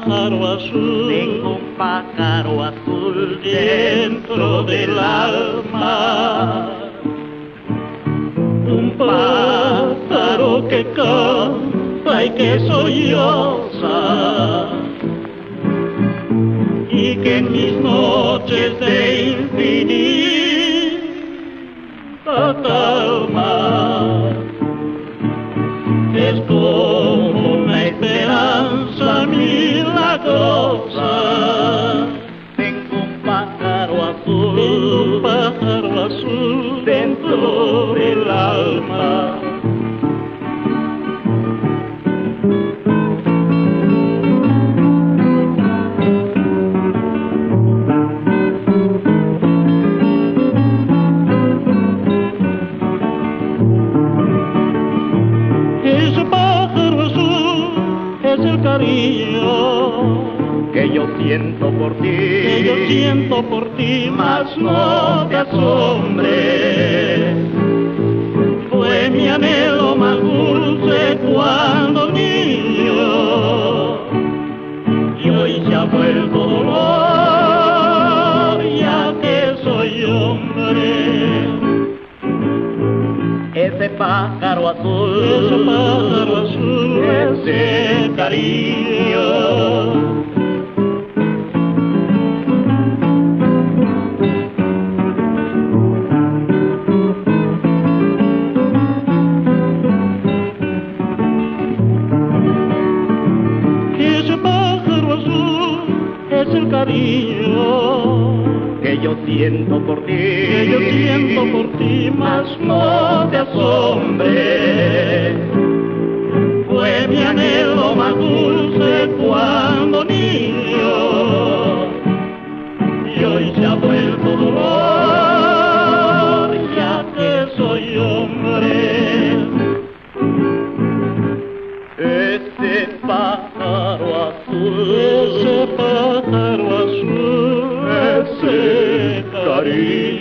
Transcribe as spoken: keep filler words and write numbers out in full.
pájaro azul, tengo un pájaro azul dentro del alma. Un pájaro que canta y que solloza, y que en mis noches de infinita calma es como una esperanza milagrosa. Tengo un pájaro azul, Un pájaro azul dentro del alma. Ese pájaro azul es el cariño que yo siento por ti, que yo siento por ti, mas no te asombres. Fue mi anhelo más dulce cuando niño, y hoy se ha vuelto dolor, ya que soy hombre. ese pájaro azul, Ese pájaro azul, ese cariño. Ese pájaro azul es el cariño que yo siento por ti, que yo siento por ti, mas no te asombres. Fue mi anhelo más dulce cuando niño, y hoy se ha vuelto dolor, ya que soy hombre. ese pájaro azul, Ese pájaro azul, ese cariño.